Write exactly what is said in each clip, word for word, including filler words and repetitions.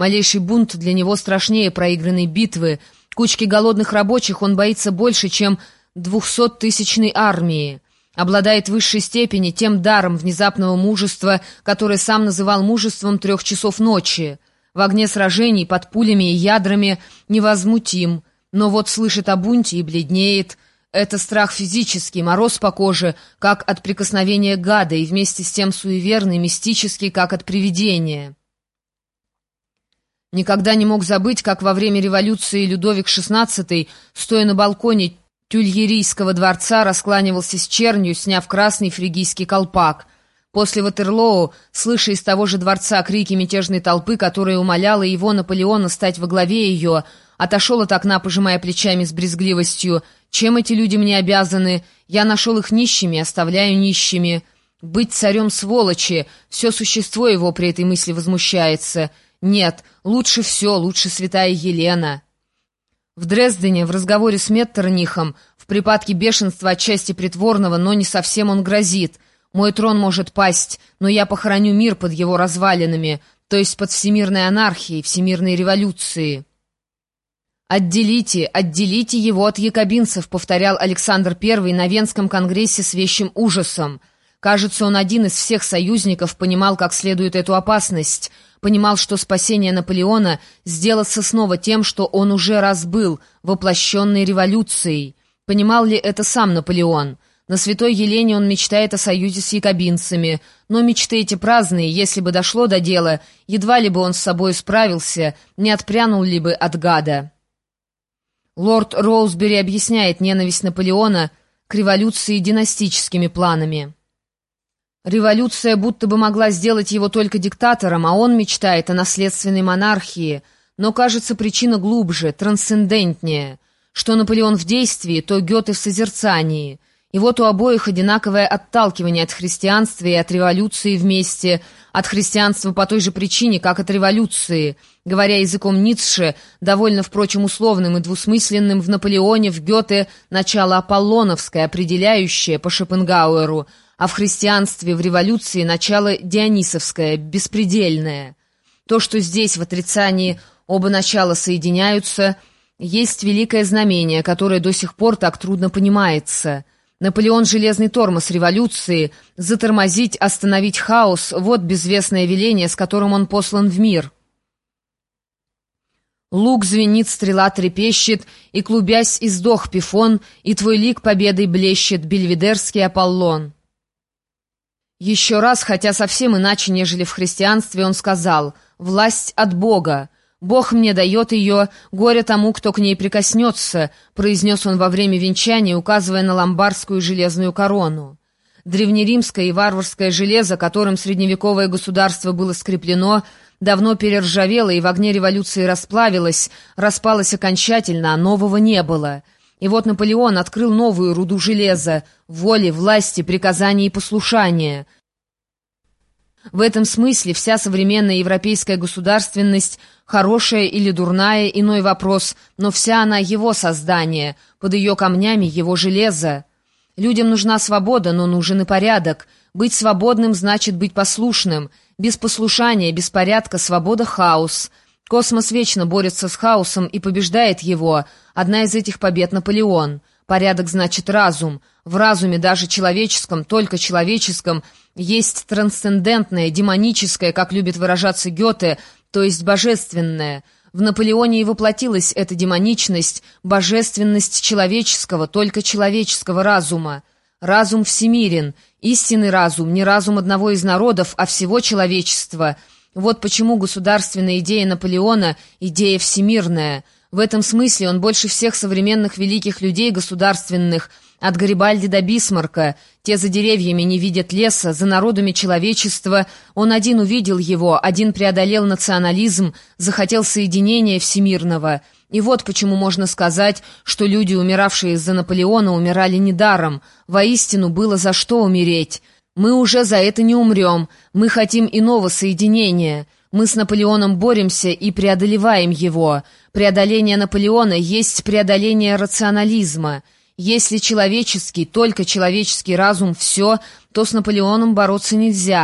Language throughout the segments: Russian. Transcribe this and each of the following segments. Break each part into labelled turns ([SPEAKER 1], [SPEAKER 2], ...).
[SPEAKER 1] Малейший бунт для него страшнее проигранной битвы. Кучки голодных рабочих он боится больше, чем двухсоттысячной армии. Обладает в высшей степени тем даром внезапного мужества, которое сам называл мужеством трех часов ночи. В огне сражений, под пулями и ядрами невозмутим, но вот слышит о бунте и бледнеет. Это страх физический, мороз по коже, как от прикосновения гада, и вместе с тем суеверный, мистический, как от привидения. Никогда не мог забыть, как во время революции Людовик шестнадцатый, стоя на балконе Тюльерийского дворца, раскланивался с чернью, сняв красный фригийский колпак. После Ватерлоу, слыша из того же дворца крики мятежной толпы, которая умоляла его, Наполеона, стать во главе ее, отошел от окна, пожимая плечами с брезгливостью. «Чем эти люди мне обязаны? Я нашел их нищими, оставляю нищими. Быть царем сволочи!» Все существо его при этой мысли возмущается. «Нет, лучше все, лучше святая Елена». В Дрездене, в разговоре с Меттернихом, в припадке бешенства отчасти притворного, но не совсем он грозит. «Мой трон может пасть, но я похороню мир под его развалинами, то есть под всемирной анархией, всемирной революцией». «Отделите, отделите его от якобинцев», — повторял Александр Первый на Венском конгрессе с вещим ужасом. Кажется, он один из всех союзников понимал как следует эту опасность, понимал, что спасение Наполеона сделается снова тем, что он уже раз был, воплощенной революцией. Понимал ли это сам Наполеон? На Святой Елене он мечтает о союзе с якобинцами, но мечты эти праздные, если бы дошло до дела, едва ли бы он с собой справился, не отпрянул ли бы от гада. Лорд Роузбери объясняет ненависть Наполеона к революции династическими планами. Революция будто бы могла сделать его только диктатором, а он мечтает о наследственной монархии, но, кажется, причина глубже, трансцендентнее. Что Наполеон в действии, то Гёте в созерцании. И вот у обоих одинаковое отталкивание от христианства и от революции вместе, от христианства по той же причине, как от революции. Говоря языком Ницше, довольно, впрочем, условным и двусмысленным, в Наполеоне, в Гёте начало аполлоновское, определяющее по Шопенгауэру, а в христианстве, в революции начало дионисовское, беспредельное. То, что здесь в отрицании оба начала соединяются, есть великое знамение, которое до сих пор так трудно понимается. Наполеон — железный тормоз революции, затормозить, остановить хаос — вот безвестное веление, с которым он послан в мир. Лук звенит, стрела трепещет, и, клубясь, издох Пифон, и твой лик победой блещет, бельведерский Аполлон. Еще раз, хотя совсем иначе, нежели в христианстве, он сказал: «Власть от Бога. Бог мне дает ее, горе тому, кто к ней прикоснется», произнес он во время венчания, указывая на ломбардскую железную корону. Древнеримское и варварское железо, которым средневековое государство было скреплено, давно перержавело и в огне революции расплавилось, распалось окончательно, а нового не было. И вот Наполеон открыл новую руду железа, воли, власти, приказания и послушания. В этом смысле вся современная европейская государственность, хорошая или дурная, иной вопрос, но вся она его создание, под ее камнями его железо. Людям нужна свобода, но нужен и порядок. Быть свободным значит быть послушным. Без послушания, без порядка, свобода — хаос. Космос вечно борется с хаосом и побеждает его. Одна из этих побед — Наполеон. Порядок значит разум. В разуме, даже человеческом, только человеческом, есть трансцендентное, демоническое, как любит выражаться Гёте, то есть божественное. В Наполеоне и воплотилась эта демоничность, божественность человеческого, только человеческого разума. Разум всемирен, истинный разум, не разум одного из народов, а всего человечества. Вот почему государственная идея Наполеона — идея всемирная. В этом смысле он больше всех современных великих людей государственных, от Гарибальди до Бисмарка. Те за деревьями не видят леса, за народами человечества. Он один увидел его, один преодолел национализм, захотел соединения всемирного. И вот почему можно сказать, что люди, умиравшие из-за Наполеона, умирали недаром. Воистину было за что умереть. Мы уже за это не умрем. Мы хотим иного соединения. Мы с Наполеоном боремся и преодолеваем его. Преодоление Наполеона есть преодоление рационализма. Если человеческий, только человеческий разум — все, то с Наполеоном бороться нельзя.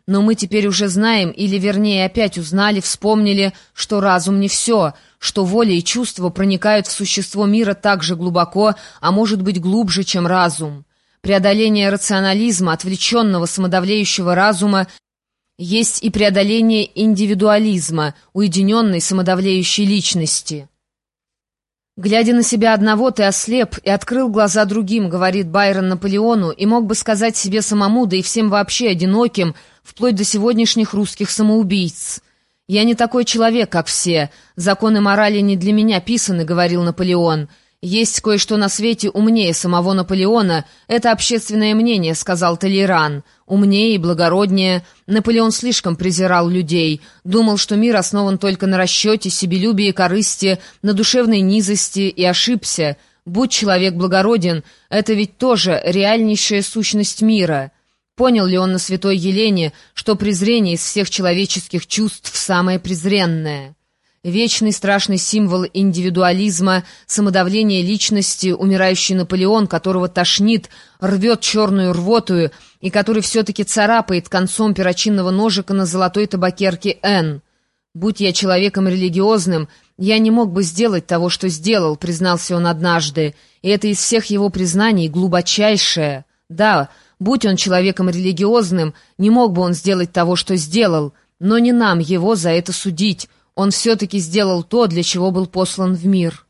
[SPEAKER 1] Но мы теперь уже знаем, или вернее опять узнали, вспомнили, что разум не все, что воля и чувства проникают в существо мира так же глубоко, а может быть глубже, чем разум. Преодоление рационализма, отвлеченного самодавлеющего разума, есть и преодоление индивидуализма, уединенной самодавлеющей личности. «Глядя на себя одного, ты ослеп и открыл глаза другим», — говорит Байрон Наполеону, и мог бы сказать себе самому, да и всем вообще одиноким, вплоть до сегодняшних русских самоубийц. «Я не такой человек, как все. Законы морали не для меня писаны», — говорил Наполеон. «Есть кое-что на свете умнее самого Наполеона. Это общественное мнение», — сказал Толейран. «Умнее и благороднее. Наполеон слишком презирал людей. Думал, что мир основан только на расчете, себелюбии, корысти, на душевной низости, и ошибся. Будь человек благороден, это ведь тоже реальнейшая сущность мира». Понял ли он на святой Елене, что презрение из всех человеческих чувств самое презренное? Вечный страшный символ индивидуализма, самодавление личности, умирающий Наполеон, которого тошнит, рвет черную рвотую и который все-таки царапает концом перочинного ножика на золотой табакерке «Н». «Будь я человеком религиозным, я не мог бы сделать того, что сделал», — признался он однажды, и это из всех его признаний глубочайшее. Да, будь он человеком религиозным, не мог бы он сделать того, что сделал, но не нам его за это судить. Он все-таки сделал то, для чего был послан в мир.